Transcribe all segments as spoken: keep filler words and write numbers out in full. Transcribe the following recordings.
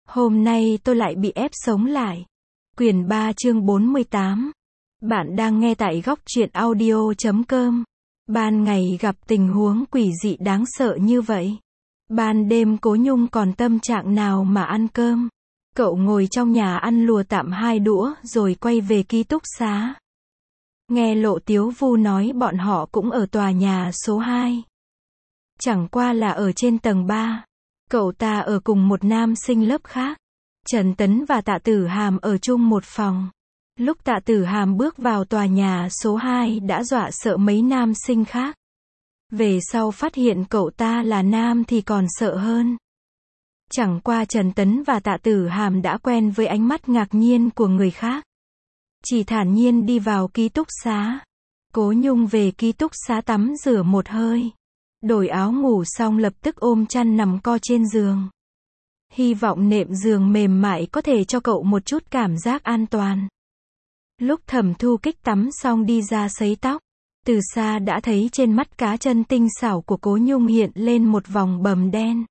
Hôm nay tôi lại bị ép sống lại. Quyển ba chương bốn mươi tám. Bạn đang nghe tại góc truyện audio chấm com. Ban ngày gặp tình huống quỷ dị đáng sợ như vậy. Ban đêm Cố Nhung còn tâm trạng nào mà ăn cơm. Cậu ngồi trong nhà ăn lùa tạm hai đũa rồi quay về ký túc xá. Nghe Lộ Tiếu Vu nói bọn họ cũng ở tòa nhà số hai. Chẳng qua là ở trên tầng ba. Cậu ta ở cùng một nam sinh lớp khác. Trần Tấn và Tạ Tử Hàm ở chung một phòng. Lúc Tạ Tử Hàm bước vào tòa nhà số hai đã dọa sợ mấy nam sinh khác. Về sau phát hiện cậu ta là nam thì còn sợ hơn. Chẳng qua Trần Tấn và Tạ Tử Hàm đã quen với ánh mắt ngạc nhiên của người khác. Chỉ thản nhiên đi vào ký túc xá. Cố Nhung về ký túc xá tắm rửa một hơi. Đổi áo ngủ xong lập tức ôm chăn nằm co trên giường. Hy vọng nệm giường mềm mại có thể cho cậu một chút cảm giác an toàn. Lúc Thẩm Thu Kích tắm xong đi ra sấy tóc. Từ xa đã thấy trên mắt cá chân tinh xảo của Cố Nhung hiện lên một vòng bầm đen.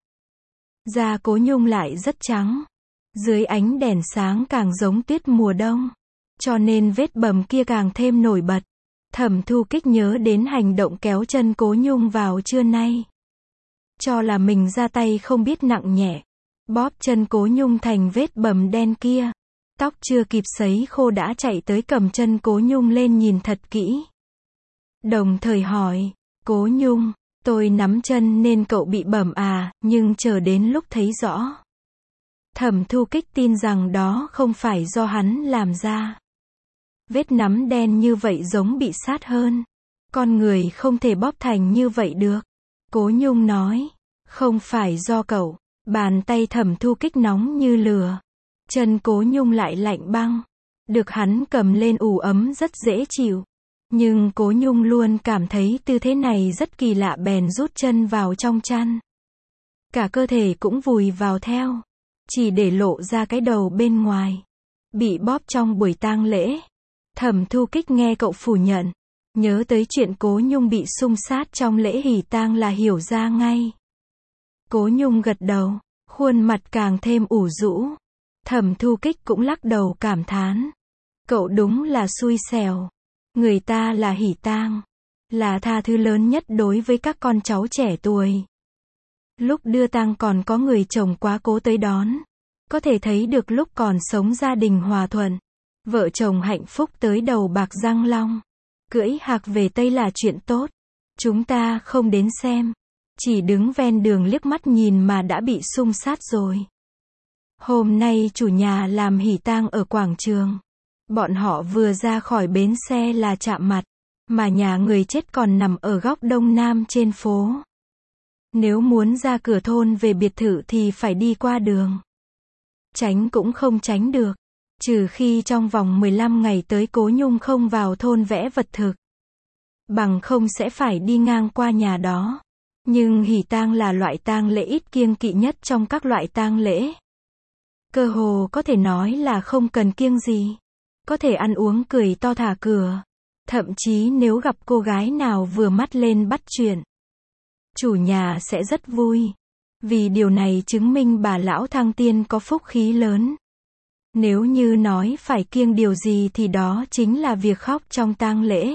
Da Cố Nhung lại rất trắng. Dưới ánh đèn sáng càng giống tuyết mùa đông. Cho nên vết bầm kia càng thêm nổi bật. Thẩm Thu Kích nhớ đến hành động kéo chân Cố Nhung vào trưa nay. Cho là mình ra tay không biết nặng nhẹ. Bóp chân Cố Nhung thành vết bầm đen kia. Tóc chưa kịp sấy khô đã chạy tới cầm chân Cố Nhung lên nhìn thật kỹ. Đồng thời hỏi, Cố Nhung, tôi nắm chân nên cậu bị bầm à, nhưng chờ đến lúc thấy rõ. Thẩm Thu Kích tin rằng đó không phải do hắn làm ra. Vết nắm đen như vậy giống bị sát hơn. Con người không thể bóp thành như vậy được. Cố Nhung nói, không phải do cậu. Bàn tay Thẩm Thu Kích nóng như lửa. Chân Cố Nhung lại lạnh băng. Được hắn cầm lên ủ ấm rất dễ chịu. Nhưng Cố Nhung luôn cảm thấy tư thế này rất kỳ lạ bèn rút chân vào trong chăn. Cả cơ thể cũng vùi vào theo. Chỉ để lộ ra cái đầu bên ngoài. Bị bóp trong buổi tang lễ. Thẩm Thu Kích nghe cậu phủ nhận. Nhớ tới chuyện Cố Nhung bị xung sát trong lễ hỉ tang là hiểu ra ngay. Cố Nhung gật đầu, khuôn mặt càng thêm ủ rũ. Thẩm Thu Kích cũng lắc đầu cảm thán. Cậu đúng là xui xẻo. Người ta là hỉ tang. Là tha thứ lớn nhất đối với các con cháu trẻ tuổi. Lúc đưa tang còn có người chồng quá cố tới đón. Có thể thấy được lúc còn sống gia đình hòa thuận. Vợ chồng hạnh phúc tới đầu bạc răng long. Cưỡi hạc về Tây là chuyện tốt. Chúng ta không đến xem. Chỉ đứng ven đường liếc mắt nhìn mà đã bị xung sát rồi. Hôm nay chủ nhà làm hỉ tang ở quảng trường. Bọn họ vừa ra khỏi bến xe là chạm mặt. Mà nhà người chết còn nằm ở góc đông nam trên phố. Nếu muốn ra cửa thôn về biệt thự thì phải đi qua đường. Tránh cũng không tránh được. Trừ khi trong vòng mười lăm ngày tới Cố Nhung không vào thôn vẽ vật thực. Bằng không sẽ phải đi ngang qua nhà đó. Nhưng hỉ tang là loại tang lễ ít kiêng kỵ nhất trong các loại tang lễ. Cơ hồ có thể nói là không cần kiêng gì. Có thể ăn uống cười to thả cửa. Thậm chí nếu gặp cô gái nào vừa mắt lên bắt chuyện. Chủ nhà sẽ rất vui. Vì điều này chứng minh bà lão thăng tiên có phúc khí lớn. Nếu như nói phải kiêng điều gì thì đó chính là việc khóc trong tang lễ.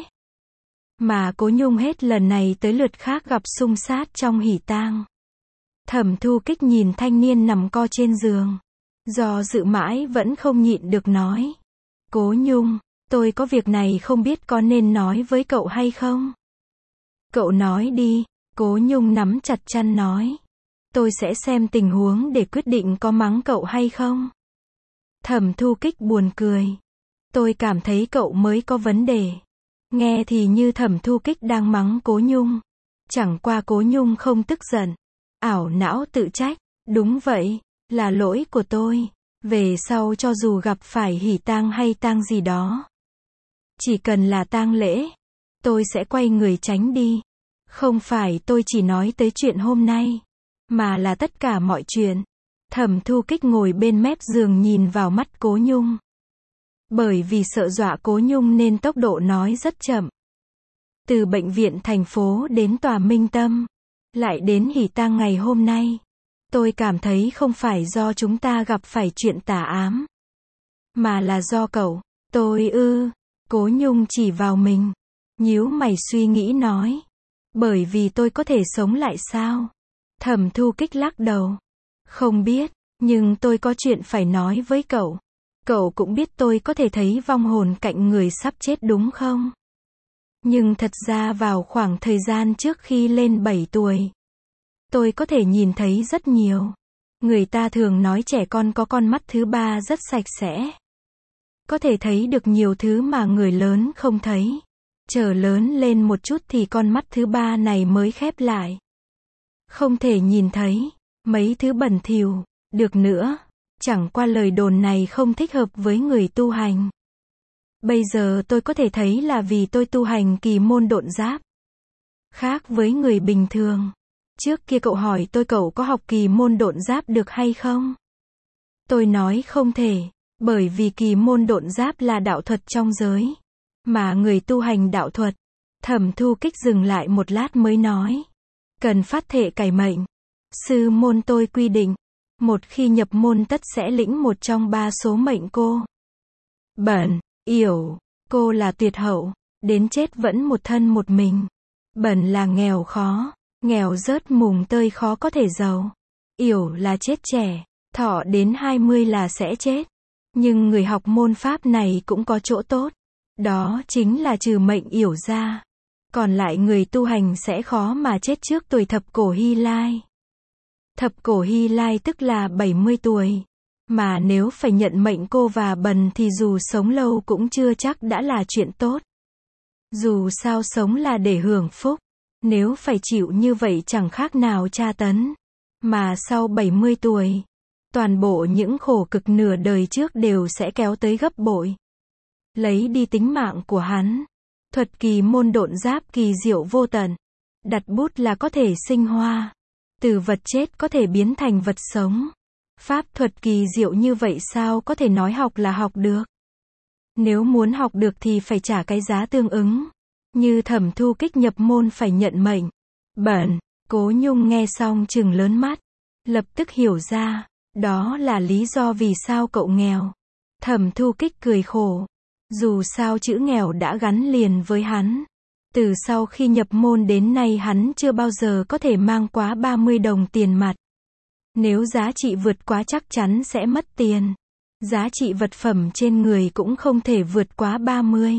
Mà Cố Nhung hết lần này tới lượt khác gặp xung sát trong hỉ tang. Thẩm Thu Kích nhìn thanh niên nằm co trên giường. Do dự mãi vẫn không nhịn được nói. Cố Nhung, tôi có việc này không biết có nên nói với cậu hay không? Cậu nói đi, Cố Nhung nắm chặt chăn nói. Tôi sẽ xem tình huống để quyết định có mắng cậu hay không. Thẩm Thu Kích buồn cười. Tôi cảm thấy cậu mới có vấn đề. Nghe thì như Thẩm Thu Kích đang mắng Cố Nhung. Chẳng qua Cố Nhung không tức giận. Ảo não tự trách. Đúng vậy, là lỗi của tôi. Về sau cho dù gặp phải hỉ tang hay tang gì đó. Chỉ cần là tang lễ. Tôi sẽ quay người tránh đi. Không phải tôi chỉ nói tới chuyện hôm nay. Mà là tất cả mọi chuyện. Thẩm Thu Kích ngồi bên mép giường nhìn vào mắt Cố Nhung. Bởi vì sợ dọa Cố Nhung nên tốc độ nói rất chậm. Từ bệnh viện thành phố đến tòa Minh Tâm. Lại đến hỉ tang ngày hôm nay. Tôi cảm thấy không phải do chúng ta gặp phải chuyện tà ám, mà là do cậu. Tôi ư, Cố Nhung chỉ vào mình, nhíu mày suy nghĩ nói. Bởi vì tôi có thể sống lại sao? Thẩm Thu Kích lắc đầu. Không biết, nhưng tôi có chuyện phải nói với cậu. Cậu cũng biết tôi có thể thấy vong hồn cạnh người sắp chết đúng không? Nhưng thật ra vào khoảng thời gian trước khi lên bảy tuổi, tôi có thể nhìn thấy rất nhiều. Người ta thường nói trẻ con có con mắt thứ ba rất sạch sẽ. Có thể thấy được nhiều thứ mà người lớn không thấy. Chờ lớn lên một chút thì con mắt thứ ba này mới khép lại. Không thể nhìn thấy mấy thứ bẩn thỉu được nữa. Chẳng qua lời đồn này không thích hợp với người tu hành. Bây giờ tôi có thể thấy là vì tôi tu hành kỳ môn độn giáp. Khác với người bình thường. Trước kia cậu hỏi tôi cậu có học kỳ môn độn giáp được hay không? Tôi nói không thể, bởi vì kỳ môn độn giáp là đạo thuật trong giới. Mà người tu hành đạo thuật. Thẩm Thu Kích dừng lại một lát mới nói. Cần phát thệ cải mệnh. Sư môn tôi quy định. Một khi nhập môn tất sẽ lĩnh một trong ba số mệnh cô. Bẩn, yểu, cô là tuyệt hậu, đến chết vẫn một thân một mình. Bẩn là nghèo khó, nghèo rớt mùng tơi khó có thể giàu. Yểu là chết trẻ, thọ đến hai mươi là sẽ chết. Nhưng người học môn pháp này cũng có chỗ tốt. Đó chính là trừ mệnh yểu ra. Còn lại người tu hành sẽ khó mà chết trước tuổi thập cổ Hy Lai. Thập cổ Hy Lai tức là bảy mươi tuổi. Mà nếu phải nhận mệnh cô và bần thì dù sống lâu cũng chưa chắc đã là chuyện tốt. Dù sao sống là để hưởng phúc. Nếu phải chịu như vậy chẳng khác nào tra tấn. Mà sau bảy mươi tuổi, toàn bộ những khổ cực nửa đời trước đều sẽ kéo tới gấp bội. Lấy đi tính mạng của hắn. Thuật kỳ môn độn giáp kỳ diệu vô tận. Đặt bút là có thể sinh hoa. Từ vật chết có thể biến thành vật sống. Pháp thuật kỳ diệu như vậy sao có thể nói học là học được. Nếu muốn học được thì phải trả cái giá tương ứng. Như Thẩm Thu Kích nhập môn phải nhận mệnh. Bẩn, Cố Nhung nghe xong trừng lớn mắt. Lập tức hiểu ra, đó là lý do vì sao cậu nghèo. Thẩm Thu Kích cười khổ. Dù sao chữ nghèo đã gắn liền với hắn. Từ sau khi nhập môn đến nay hắn chưa bao giờ có thể mang quá ba mươi đồng tiền mặt. Nếu giá trị vượt quá chắc chắn sẽ mất tiền. Giá trị vật phẩm trên người cũng không thể vượt quá ba mươi.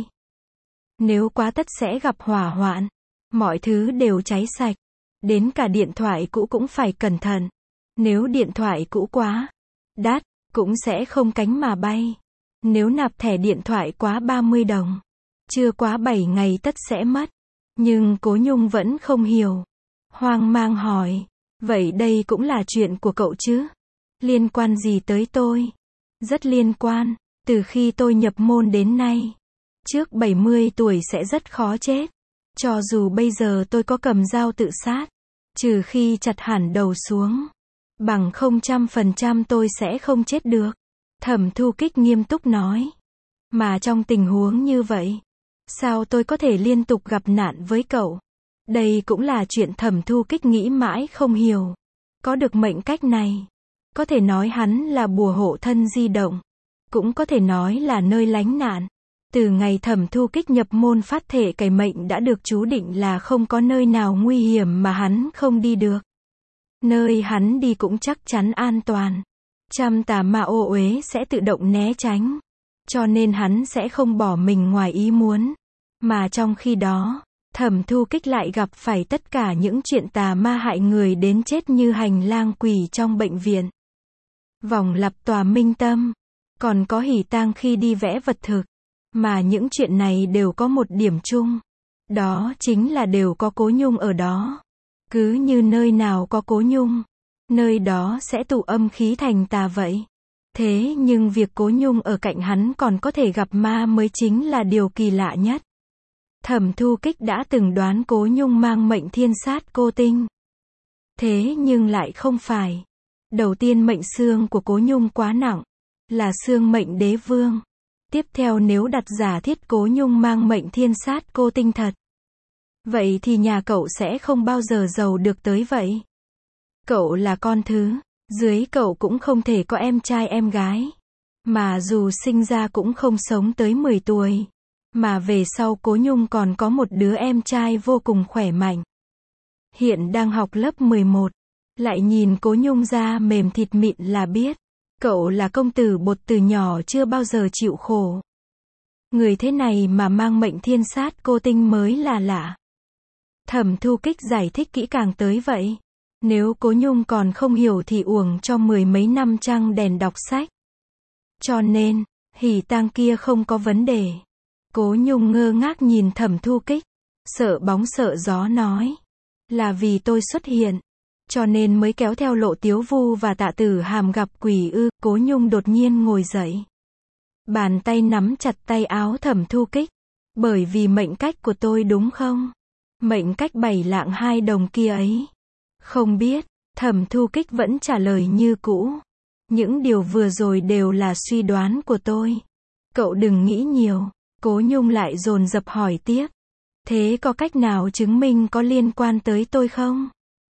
Nếu quá tất sẽ gặp hỏa hoạn. Mọi thứ đều cháy sạch. Đến cả điện thoại cũ cũng phải cẩn thận. Nếu điện thoại cũ quá đắt, cũng sẽ không cánh mà bay. Nếu nạp thẻ điện thoại quá ba mươi đồng, chưa quá bảy ngày tất sẽ mất. Nhưng Cố Nhung vẫn không hiểu. Hoang mang hỏi. Vậy đây cũng là chuyện của cậu chứ? Liên quan gì tới tôi? Rất liên quan. Từ khi tôi nhập môn đến nay, trước bảy mươi tuổi sẽ rất khó chết. Cho dù bây giờ tôi có cầm dao tự sát, trừ khi chặt hẳn đầu xuống, bằng không trăm phần trăm tôi sẽ không chết được. Thẩm Thu Kích nghiêm túc nói. Mà trong tình huống như vậy, sao tôi có thể liên tục gặp nạn với cậu? Đây cũng là chuyện Thẩm Thu Kích nghĩ mãi không hiểu. Có được mệnh cách này, có thể nói hắn là bùa hộ thân di động, cũng có thể nói là nơi lánh nạn. Từ ngày Thẩm Thu Kích nhập môn phát thể cày mệnh đã được chú định là không có nơi nào nguy hiểm mà hắn không đi được. Nơi hắn đi cũng chắc chắn an toàn. Trăm tà ma ô uế sẽ tự động né tránh. Cho nên hắn sẽ không bỏ mình ngoài ý muốn. Mà trong khi đó, Thẩm Thu Kích lại gặp phải tất cả những chuyện tà ma hại người đến chết như hành lang quỷ trong bệnh viện. Vòng lặp tòa minh tâm. Còn có hỉ tang khi đi vẽ vật thực. Mà những chuyện này đều có một điểm chung. Đó chính là đều có Cố Nhung ở đó. Cứ như nơi nào có Cố Nhung, nơi đó sẽ tụ âm khí thành tà vậy. Thế nhưng việc Cố Nhung ở cạnh hắn còn có thể gặp ma mới chính là điều kỳ lạ nhất. Thẩm Thu Kích đã từng đoán Cố Nhung mang mệnh thiên sát cô tinh. Thế nhưng lại không phải. Đầu tiên mệnh xương của Cố Nhung quá nặng, là xương mệnh đế vương. Tiếp theo nếu đặt giả thiết Cố Nhung mang mệnh thiên sát cô tinh thật, vậy thì nhà cậu sẽ không bao giờ giàu được tới vậy. Cậu là con thứ, dưới cậu cũng không thể có em trai em gái. Mà dù sinh ra cũng không sống tới mười tuổi. Mà về sau Cố Nhung còn có một đứa em trai vô cùng khỏe mạnh. Hiện đang học lớp mười một. Lại nhìn Cố Nhung da mềm thịt mịn là biết. Cậu là công tử bột từ nhỏ chưa bao giờ chịu khổ. Người thế này mà mang mệnh thiên sát cô tinh mới là lạ. Thẩm Thu Kích giải thích kỹ càng tới vậy. Nếu Cố Nhung còn không hiểu thì uổng cho mười mấy năm trăng đèn đọc sách. Cho nên, hỉ tang kia không có vấn đề. Cố Nhung ngơ ngác nhìn Thẩm Thu Kích. Sợ bóng sợ gió nói. Là vì tôi xuất hiện. Cho nên mới kéo theo Lộ Tiếu Vu và Tạ Tử Hàm gặp quỷ ư. Cố Nhung đột nhiên ngồi dậy. Bàn tay nắm chặt tay áo Thẩm Thu Kích. Bởi vì mệnh cách của tôi đúng không? Mệnh cách bảy lạng hai đồng kia ấy. Không biết, Thẩm Thu Kích vẫn trả lời như cũ. Những điều vừa rồi đều là suy đoán của tôi. Cậu đừng nghĩ nhiều. Cố Nhung lại dồn dập hỏi tiếp. Thế có cách nào chứng minh có liên quan tới tôi không?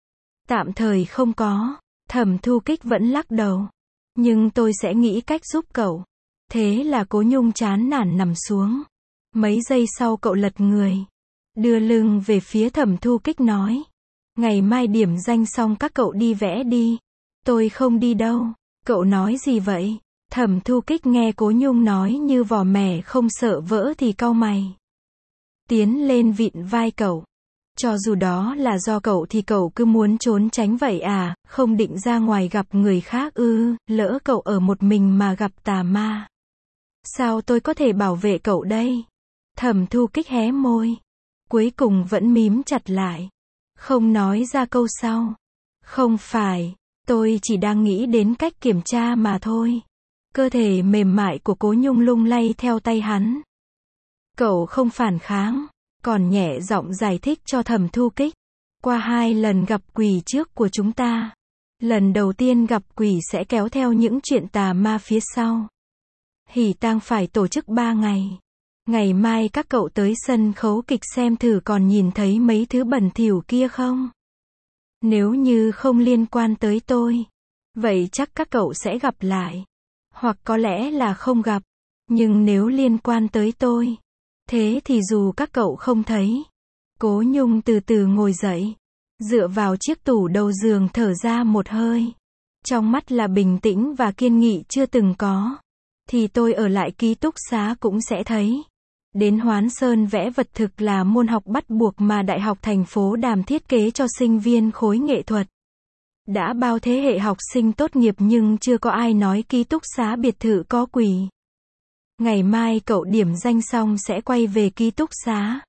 Tạm thời không có. Thẩm Thu Kích vẫn lắc đầu. Nhưng tôi sẽ nghĩ cách giúp cậu. Thế là Cố Nhung chán nản nằm xuống. Mấy giây sau cậu lật người. Đưa lưng về phía Thẩm Thu Kích nói. Ngày mai điểm danh xong các cậu đi vẽ đi. Tôi không đi đâu. Cậu nói gì vậy? Thẩm Thu Kích nghe Cố Nhung nói như vỏ mẻ không sợ vỡ thì cau mày. Tiến lên vịn vai cậu. Cho dù đó là do cậu thì cậu cứ muốn trốn tránh vậy à, không định ra ngoài gặp người khác ư, lỡ cậu ở một mình mà gặp tà ma. Sao tôi có thể bảo vệ cậu đây? Thẩm Thu Kích hé môi. Cuối cùng vẫn mím chặt lại. Không nói ra câu sau. Không phải, tôi chỉ đang nghĩ đến cách kiểm tra mà thôi. Cơ thể mềm mại của Cố Nhung lung lay theo tay hắn. Cậu không phản kháng, còn nhẹ giọng giải thích cho Thẩm Thu Kích. Qua hai lần gặp quỷ trước của chúng ta. Lần đầu tiên gặp quỷ sẽ kéo theo những chuyện tà ma phía sau. Hỉ tang phải tổ chức ba ngày. Ngày mai các cậu tới sân khấu kịch xem thử còn nhìn thấy mấy thứ bẩn thỉu kia không? Nếu như không liên quan tới tôi, vậy chắc các cậu sẽ gặp lại. Hoặc có lẽ là không gặp. Nhưng nếu liên quan tới tôi, thế thì dù các cậu không thấy. Cố Nhung từ từ ngồi dậy. Dựa vào chiếc tủ đầu giường thở ra một hơi. Trong mắt là bình tĩnh và kiên nghị chưa từng có. Thì tôi ở lại ký túc xá cũng sẽ thấy. Đến Hoán Sơn vẽ vật thực là môn học bắt buộc mà Đại học thành phố Đàm thiết kế cho sinh viên khối nghệ thuật. Đã bao thế hệ học sinh tốt nghiệp nhưng chưa có ai nói ký túc xá biệt thự có quỷ. Ngày mai cậu điểm danh xong sẽ quay về ký túc xá.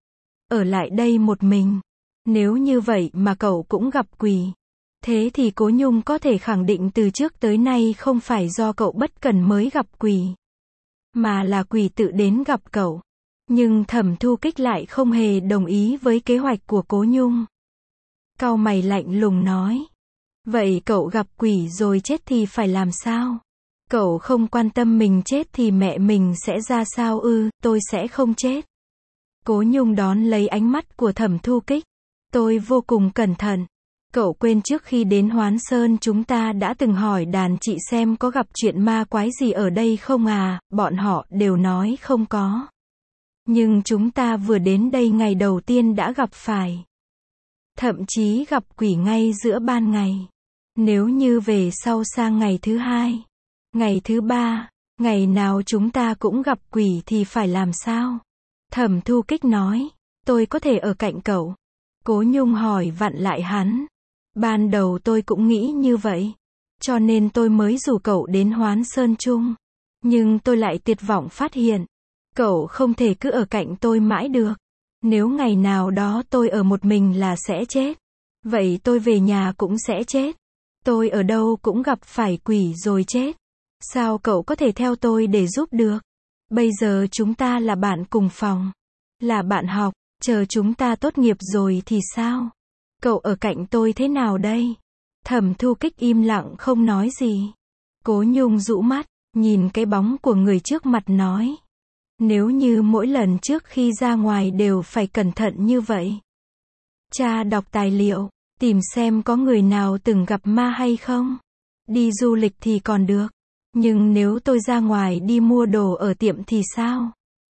Ở lại đây một mình. Nếu như vậy mà cậu cũng gặp quỷ. Thế thì Cố Nhung có thể khẳng định từ trước tới nay không phải do cậu bất cần mới gặp quỷ. Mà là quỷ tự đến gặp cậu. Nhưng Thẩm Thu Kích lại không hề đồng ý với kế hoạch của Cố Nhung. Cau mày lạnh lùng nói. Vậy cậu gặp quỷ rồi chết thì phải làm sao? Cậu không quan tâm mình chết thì mẹ mình sẽ ra sao ư? Tôi sẽ không chết. Cố Nhung đón lấy ánh mắt của Thẩm Thu Kích. Tôi vô cùng cẩn thận. Cậu quên trước khi đến Hoán Sơn chúng ta đã từng hỏi đàn chị xem có gặp chuyện ma quái gì ở đây không à, bọn họ đều nói không có. Nhưng chúng ta vừa đến đây ngày đầu tiên đã gặp phải. Thậm chí gặp quỷ ngay giữa ban ngày. Nếu như về sau sang ngày thứ hai, ngày thứ ba, ngày nào chúng ta cũng gặp quỷ thì phải làm sao? Thẩm Thu Kích nói, tôi có thể ở cạnh cậu. Cố Nhung hỏi vặn lại hắn. Ban đầu tôi cũng nghĩ như vậy. Cho nên tôi mới rủ cậu đến Hoán Sơn chung. Nhưng tôi lại tuyệt vọng phát hiện. Cậu không thể cứ ở cạnh tôi mãi được. Nếu ngày nào đó tôi ở một mình là sẽ chết. Vậy tôi về nhà cũng sẽ chết. Tôi ở đâu cũng gặp phải quỷ rồi chết. Sao cậu có thể theo tôi để giúp được? Bây giờ chúng ta là bạn cùng phòng. Là bạn học. Chờ chúng ta tốt nghiệp rồi thì sao? Cậu ở cạnh tôi thế nào đây? Thẩm Thu Kích im lặng không nói gì. Cố Nhung rũ mắt, nhìn cái bóng của người trước mặt nói. Nếu như mỗi lần trước khi ra ngoài đều phải cẩn thận như vậy. Cha đọc tài liệu, Tìm xem có người nào từng gặp ma hay không. Đi du lịch thì còn được. Nhưng nếu tôi ra ngoài đi mua đồ ở tiệm thì sao?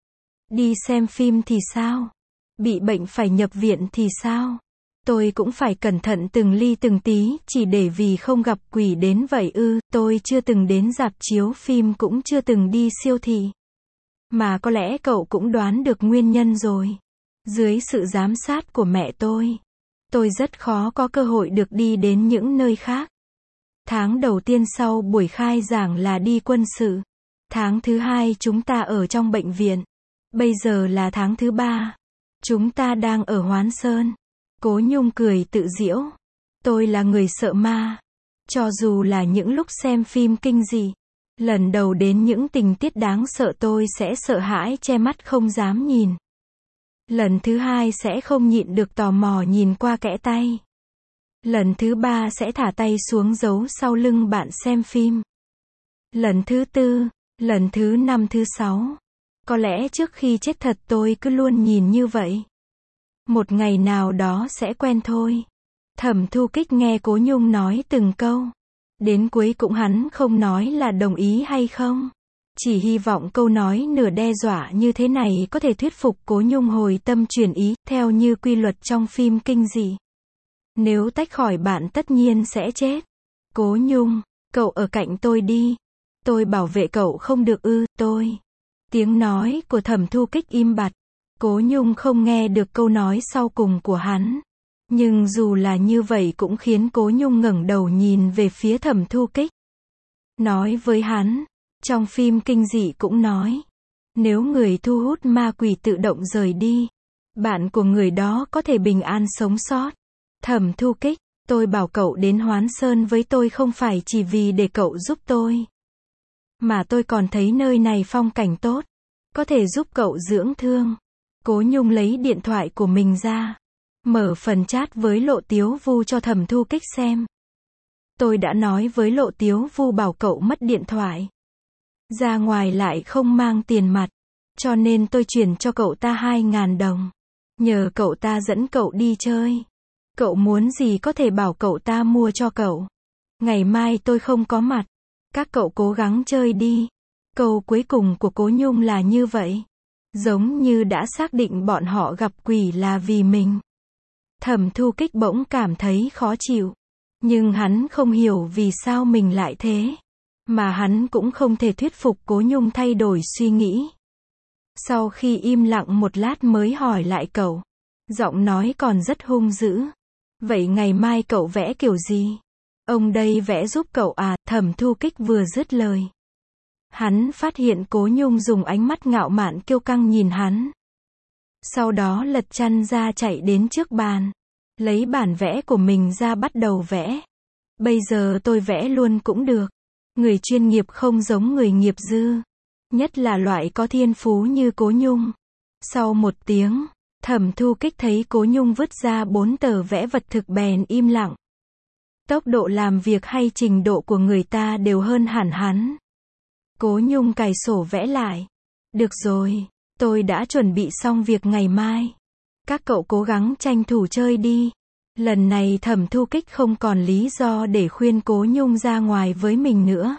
Đi xem phim thì sao? Bị bệnh phải nhập viện thì sao? Tôi cũng phải cẩn thận từng ly từng tí, chỉ để vì không gặp quỷ đến vậy ư? Tôi chưa từng đến rạp chiếu phim, cũng chưa từng đi siêu thị. Mà có lẽ cậu cũng đoán được nguyên nhân rồi. Dưới sự giám sát của mẹ tôi, tôi rất khó có cơ hội được đi đến những nơi khác. Tháng đầu tiên sau buổi khai giảng là đi quân sự. Tháng thứ hai chúng ta ở trong bệnh viện. Bây giờ là tháng thứ ba. Chúng ta đang ở Hoán Sơn. Cố Nhung cười tự giễu. Tôi là người sợ ma. Cho dù là những lúc xem phim kinh dị, lần đầu đến những tình tiết đáng sợ tôi sẽ sợ hãi che mắt không dám nhìn. Lần thứ hai sẽ không nhịn được tò mò nhìn qua kẽ tay. Lần thứ ba sẽ thả tay xuống giấu sau lưng bạn xem phim. Lần thứ tư, lần thứ năm, thứ sáu. Có lẽ trước khi chết thật tôi cứ luôn nhìn như vậy. Một ngày nào đó sẽ quen thôi. Thẩm Thu Kích nghe Cố Nhung nói từng câu. Đến cuối cũng hắn không nói là đồng ý hay không. Chỉ hy vọng câu nói nửa đe dọa như thế này có thể thuyết phục Cố Nhung hồi tâm chuyển ý, theo như quy luật trong phim kinh dị. Nếu tách khỏi bạn tất nhiên sẽ chết. Cố Nhung, cậu ở cạnh tôi đi. Tôi bảo vệ cậu không được ư? Tôi. Tiếng nói của Thẩm Thu Kích im bặt. Cố Nhung không nghe được câu nói sau cùng của hắn. Nhưng dù là như vậy cũng khiến Cố Nhung ngẩng đầu nhìn về phía Thẩm Thu Kích. Nói với hắn, trong phim kinh dị cũng nói, nếu người thu hút ma quỷ tự động rời đi, bạn của người đó có thể bình an sống sót. Thẩm Thu Kích, tôi bảo cậu đến Hoán Sơn với tôi không phải chỉ vì để cậu giúp tôi. Mà tôi còn thấy nơi này phong cảnh tốt, có thể giúp cậu dưỡng thương. Cố Nhung lấy điện thoại của mình ra, mở phần chat với Lộ Tiếu Vu cho Thẩm Thu Kích xem. Tôi đã nói với Lộ Tiếu Vu bảo cậu mất điện thoại. Ra ngoài lại không mang tiền mặt, cho nên tôi chuyển cho cậu ta hai ngàn đồng. Nhờ cậu ta dẫn cậu đi chơi. Cậu muốn gì có thể bảo cậu ta mua cho cậu. Ngày mai tôi không có mặt. Các cậu cố gắng chơi đi. Câu cuối cùng của Cố Nhung là như vậy. Giống như đã xác định bọn họ gặp quỷ là vì mình. Thẩm Thu Kích bỗng cảm thấy khó chịu. Nhưng hắn không hiểu vì sao mình lại thế. Mà hắn cũng không thể thuyết phục Cố Nhung thay đổi suy nghĩ. Sau khi im lặng một lát mới hỏi lại cậu. Giọng nói còn rất hung dữ. Vậy ngày mai cậu vẽ kiểu gì? Ông đây vẽ giúp cậu à? Thẩm Thu Kích vừa dứt lời, hắn phát hiện Cố Nhung dùng ánh mắt ngạo mạn kiêu căng nhìn hắn. Sau đó lật chăn ra chạy đến trước bàn, lấy bản vẽ của mình ra bắt đầu vẽ. Bây giờ tôi vẽ luôn cũng được. Người chuyên nghiệp không giống người nghiệp dư. Nhất là loại có thiên phú như Cố Nhung. Sau một tiếng, Thẩm Thu Kích thấy Cố Nhung vứt ra bốn tờ vẽ vật thực bèn im lặng. Tốc độ làm việc hay trình độ của người ta đều hơn hẳn hắn. Cố Nhung cài sổ vẽ lại. Được rồi, tôi đã chuẩn bị xong việc ngày mai. Các cậu cố gắng tranh thủ chơi đi. Lần này Thẩm Thu Kích không còn lý do để khuyên Cố Nhung ra ngoài với mình nữa.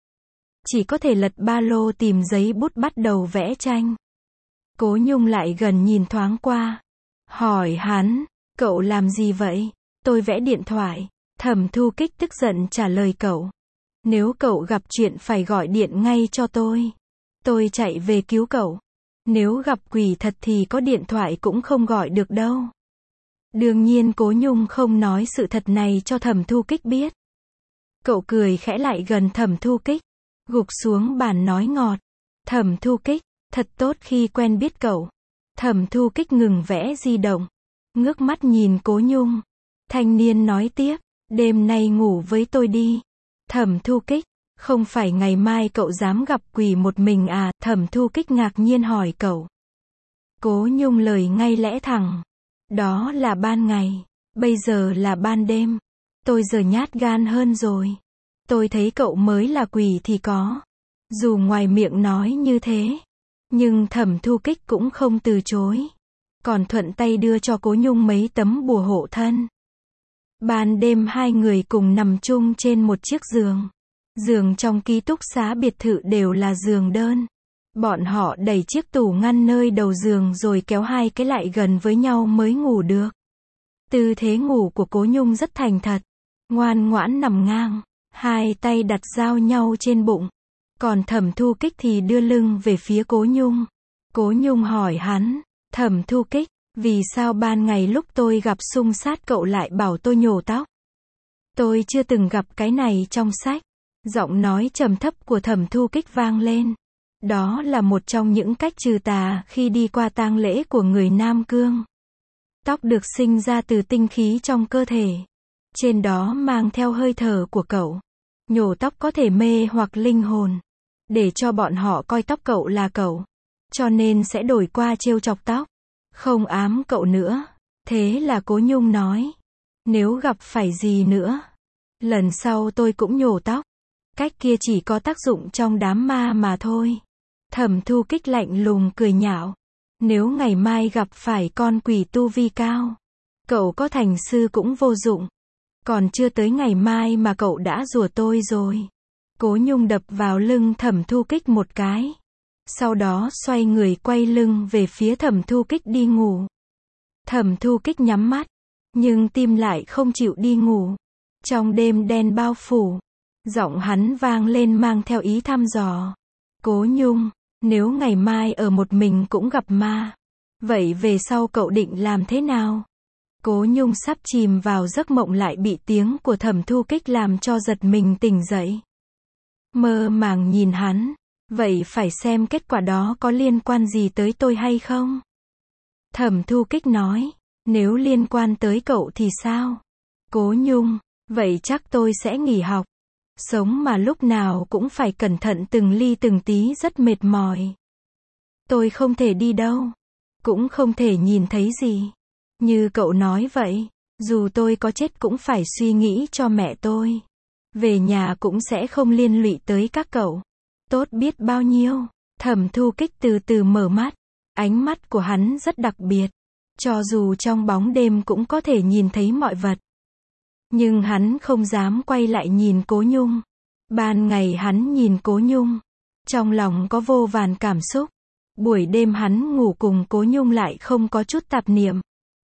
Chỉ có thể lật ba lô tìm giấy bút bắt đầu vẽ tranh. Cố Nhung lại gần nhìn thoáng qua. Hỏi hắn, cậu làm gì vậy? Tôi vẽ điện thoại. Thẩm Thu Kích tức giận trả lời cậu. Nếu cậu gặp chuyện phải gọi điện ngay cho tôi. Tôi chạy về cứu cậu. Nếu gặp quỷ thật thì có điện thoại cũng không gọi được đâu. Đương nhiên Cố Nhung không nói sự thật này cho Thẩm Thu Kích biết. Cậu cười khẽ lại gần Thẩm Thu Kích, gục xuống bàn nói ngọt. Thẩm Thu Kích, thật tốt khi quen biết cậu. Thẩm Thu Kích ngừng vẽ di động, ngước mắt nhìn Cố Nhung. Thanh niên nói tiếp, đêm nay ngủ với tôi đi. Thẩm Thu Kích, không phải ngày mai cậu dám gặp quỷ một mình à? Thẩm Thu Kích ngạc nhiên hỏi cậu. Cố Nhung lời ngay lẽ thẳng. Đó là ban ngày, bây giờ là ban đêm. Tôi giờ nhát gan hơn rồi. Tôi thấy cậu mới là quỷ thì có. Dù ngoài miệng nói như thế, nhưng Thẩm Thu Kích cũng không từ chối. Còn thuận tay đưa cho Cố Nhung mấy tấm bùa hộ thân. Ban đêm hai người cùng nằm chung trên một chiếc giường. Giường trong ký túc xá biệt thự đều là giường đơn. Bọn họ đẩy chiếc tủ ngăn nơi đầu giường rồi kéo hai cái lại gần với nhau mới ngủ được. Tư thế ngủ của Cố Nhung rất thành thật, ngoan ngoãn nằm ngang, hai tay đặt giao nhau trên bụng. Còn Thẩm Thu Kích thì đưa lưng về phía Cố Nhung. Cố Nhung hỏi hắn, Thẩm Thu Kích, vì sao ban ngày lúc tôi gặp xung sát cậu lại bảo tôi nhổ tóc? Tôi chưa từng gặp cái này trong sách. Giọng nói trầm thấp của Thẩm Thu Kích vang lên. Đó là một trong những cách trừ tà khi đi qua tang lễ của người Nam Cương. Tóc được sinh ra từ tinh khí trong cơ thể. Trên đó mang theo hơi thở của cậu. Nhổ tóc có thể mê hoặc linh hồn. Để cho bọn họ coi tóc cậu là cậu. Cho nên sẽ đổi qua trêu chọc tóc. Không ám cậu nữa. Thế là Cố Nhung nói. Nếu gặp phải gì nữa, lần sau tôi cũng nhổ tóc. Cách kia chỉ có tác dụng trong đám ma mà thôi. Thẩm Thu Kích lạnh lùng cười nhạo. Nếu ngày mai gặp phải con quỷ tu vi cao, cậu có thành sư cũng vô dụng. Còn chưa tới ngày mai mà cậu đã rủa tôi rồi. Cố Nhung đập vào lưng Thẩm Thu Kích một cái. Sau đó xoay người quay lưng về phía Thẩm Thu Kích đi ngủ. Thẩm Thu Kích nhắm mắt, nhưng tim lại không chịu đi ngủ. Trong đêm đen bao phủ, giọng hắn vang lên mang theo ý thăm dò. Cố Nhung, nếu ngày mai ở một mình cũng gặp ma, vậy về sau cậu định làm thế nào? Cố Nhung sắp chìm vào giấc mộng lại bị tiếng của Thẩm Thu Kích làm cho giật mình tỉnh dậy. Mơ màng nhìn hắn, vậy phải xem kết quả đó có liên quan gì tới tôi hay không? Thẩm Thu Kích nói, nếu liên quan tới cậu thì sao? Cố Nhung, vậy chắc tôi sẽ nghỉ học. Sống mà lúc nào cũng phải cẩn thận từng ly từng tí rất mệt mỏi. Tôi không thể đi đâu, cũng không thể nhìn thấy gì. Như cậu nói vậy, dù tôi có chết cũng phải suy nghĩ cho mẹ tôi. Về nhà cũng sẽ không liên lụy tới các cậu. Tốt biết bao nhiêu. Thẩm Thu Kích từ từ mở mắt. Ánh mắt của hắn rất đặc biệt. Cho dù trong bóng đêm cũng có thể nhìn thấy mọi vật. Nhưng hắn không dám quay lại nhìn Cố Nhung. Ban ngày hắn nhìn Cố Nhung, trong lòng có vô vàn cảm xúc. Buổi đêm hắn ngủ cùng Cố Nhung lại không có chút tạp niệm.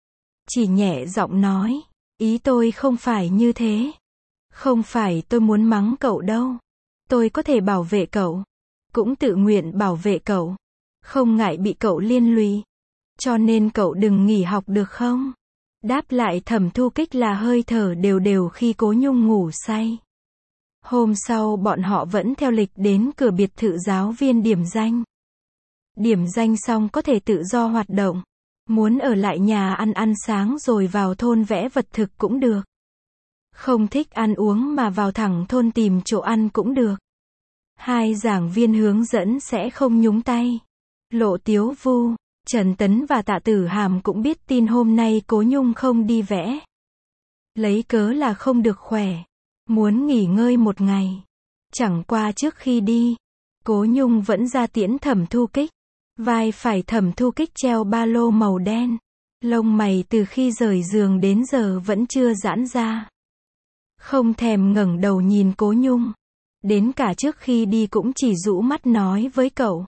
Chỉ nhẹ giọng nói, ý tôi không phải như thế. Không phải tôi muốn mắng cậu đâu. Tôi có thể bảo vệ cậu. Cũng tự nguyện bảo vệ cậu. Không ngại bị cậu liên lụy. Cho nên cậu đừng nghỉ học được không? Đáp lại Thẩm Thu Kích là hơi thở đều đều khi Cố Nhung ngủ say. Hôm sau bọn họ vẫn theo lịch đến cửa biệt thự giáo viên điểm danh. Điểm danh xong có thể tự do hoạt động. Muốn ở lại nhà ăn ăn sáng rồi vào thôn vẽ vật thực cũng được. Không thích ăn uống mà vào thẳng thôn tìm chỗ ăn cũng được. Hai giảng viên hướng dẫn sẽ không nhúng tay. Lộ Tiếu Vu, Trần Tấn và Tạ Tử Hàm cũng biết tin hôm nay Cố Nhung không đi vẽ. Lấy cớ là không được khỏe. Muốn nghỉ ngơi một ngày. Chẳng qua trước khi đi, Cố Nhung vẫn ra tiễn Thẩm Thu Kích. Vai phải Thẩm Thu Kích treo ba lô màu đen. Lông mày từ khi rời giường đến giờ vẫn chưa giãn ra. Không thèm ngẩng đầu nhìn Cố Nhung. Đến cả trước khi đi cũng chỉ rũ mắt nói với cậu.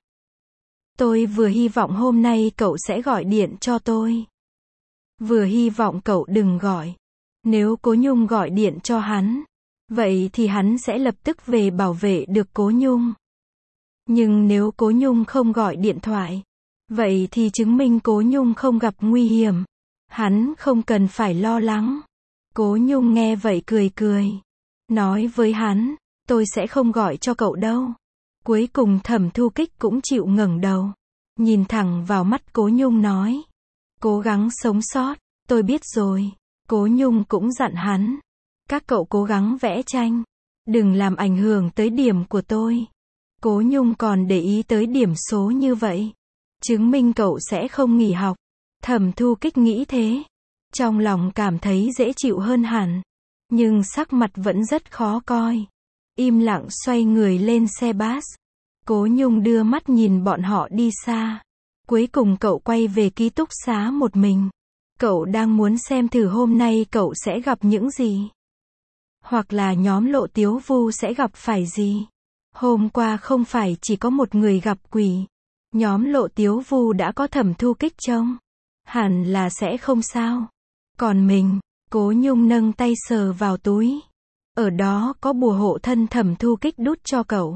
Tôi vừa hy vọng hôm nay cậu sẽ gọi điện cho tôi. Vừa hy vọng cậu đừng gọi. Nếu Cố Nhung gọi điện cho hắn, vậy thì hắn sẽ lập tức về bảo vệ được Cố Nhung. Nhưng nếu Cố Nhung không gọi điện thoại, vậy thì chứng minh Cố Nhung không gặp nguy hiểm. Hắn không cần phải lo lắng. Cố Nhung nghe vậy cười cười. Nói với hắn, tôi sẽ không gọi cho cậu đâu. Cuối cùng Thẩm Thu Kích cũng chịu ngẩng đầu. Nhìn thẳng vào mắt Cố Nhung nói. Cố gắng sống sót, tôi biết rồi. Cố Nhung cũng dặn hắn. Các cậu cố gắng vẽ tranh. Đừng làm ảnh hưởng tới điểm của tôi. Cố Nhung còn để ý tới điểm số như vậy. Chứng minh cậu sẽ không nghỉ học. Thẩm Thu Kích nghĩ thế. Trong lòng cảm thấy dễ chịu hơn hẳn. Nhưng sắc mặt vẫn rất khó coi. Im lặng xoay người lên xe bus. Cố Nhung đưa mắt nhìn bọn họ đi xa. Cuối cùng cậu quay về ký túc xá một mình. Cậu đang muốn xem thử hôm nay cậu sẽ gặp những gì. Hoặc là nhóm Lộ Tiếu Vu sẽ gặp phải gì. Hôm qua không phải chỉ có một người gặp quỷ. Nhóm Lộ Tiếu Vu đã có Thẩm Thu Kích trông. Hẳn là sẽ không sao. Còn mình, Cố Nhung nâng tay sờ vào túi. Ở đó có bùa hộ thân Thẩm Thu Kích đút cho cậu.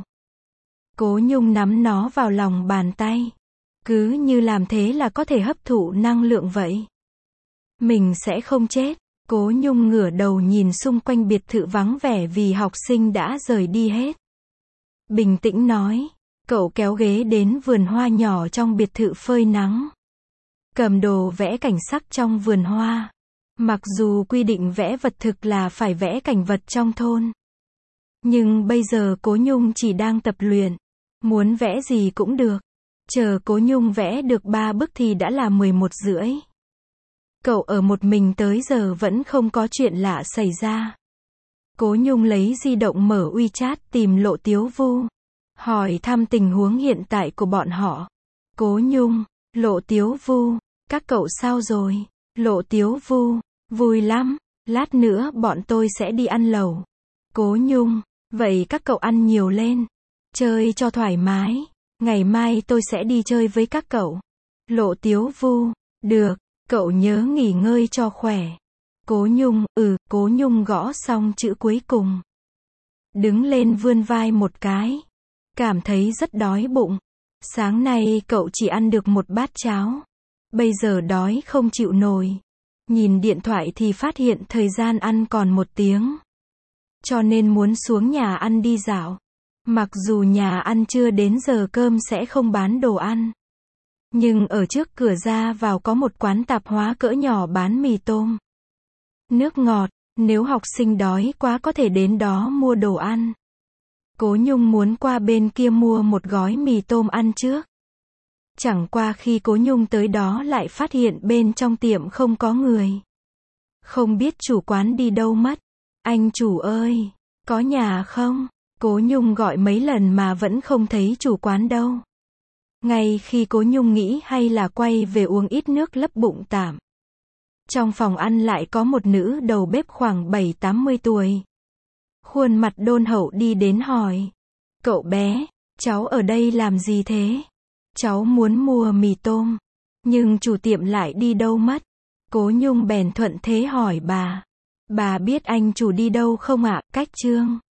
Cố Nhung nắm nó vào lòng bàn tay. Cứ như làm thế là có thể hấp thụ năng lượng vậy. Mình sẽ không chết. Cố Nhung ngửa đầu nhìn xung quanh biệt thự vắng vẻ vì học sinh đã rời đi hết. Bình tĩnh nói. Cậu kéo ghế đến vườn hoa nhỏ trong biệt thự phơi nắng. Cầm đồ vẽ cảnh sắc trong vườn hoa. Mặc dù quy định vẽ vật thực là phải vẽ cảnh vật trong thôn. Nhưng bây giờ Cố Nhung chỉ đang tập luyện. Muốn vẽ gì cũng được. Chờ Cố Nhung vẽ được ba bức thì đã là mười một rưỡi. Cậu ở một mình tới giờ vẫn không có chuyện lạ xảy ra. Cố Nhung lấy di động mở WeChat tìm Lộ Tiếu Vu. Hỏi thăm tình huống hiện tại của bọn họ. Cố Nhung, Lộ Tiếu Vu, các cậu sao rồi? Lộ Tiếu Vu, vui lắm, lát nữa bọn tôi sẽ đi ăn lẩu. Cố Nhung, vậy các cậu ăn nhiều lên. Chơi cho thoải mái. Ngày mai tôi sẽ đi chơi với các cậu. Lộ Tiếu Vu, được, cậu nhớ nghỉ ngơi cho khỏe. Cố Nhung, ừ, Cố Nhung gõ xong chữ cuối cùng. Đứng lên vươn vai một cái. Cảm thấy rất đói bụng. Sáng nay cậu chỉ ăn được một bát cháo. Bây giờ đói không chịu nổi. Nhìn điện thoại thì phát hiện thời gian ăn còn một tiếng. Cho nên muốn xuống nhà ăn đi dạo. Mặc dù nhà ăn chưa đến giờ cơm sẽ không bán đồ ăn. Nhưng ở trước cửa ra vào có một quán tạp hóa cỡ nhỏ bán mì tôm. Nước ngọt, nếu học sinh đói quá có thể đến đó mua đồ ăn. Cố Nhung muốn qua bên kia mua một gói mì tôm ăn trước. Chẳng qua khi Cố Nhung tới đó lại phát hiện bên trong tiệm không có người. Không biết chủ quán đi đâu mất. Anh chủ ơi, có nhà không? Cố Nhung gọi mấy lần mà vẫn không thấy chủ quán đâu. Ngay khi Cố Nhung nghĩ hay là quay về uống ít nước lấp bụng tạm. Trong phòng ăn lại có một nữ đầu bếp khoảng bảy tám mươi tuổi. Khuôn mặt đôn hậu đi đến hỏi. Cậu bé, cháu ở đây làm gì thế? Cháu muốn mua mì tôm. Nhưng chủ tiệm lại đi đâu mất? Cố Nhung bèn thuận thế hỏi bà. Bà biết anh chủ đi đâu không ạ? Cách Trương.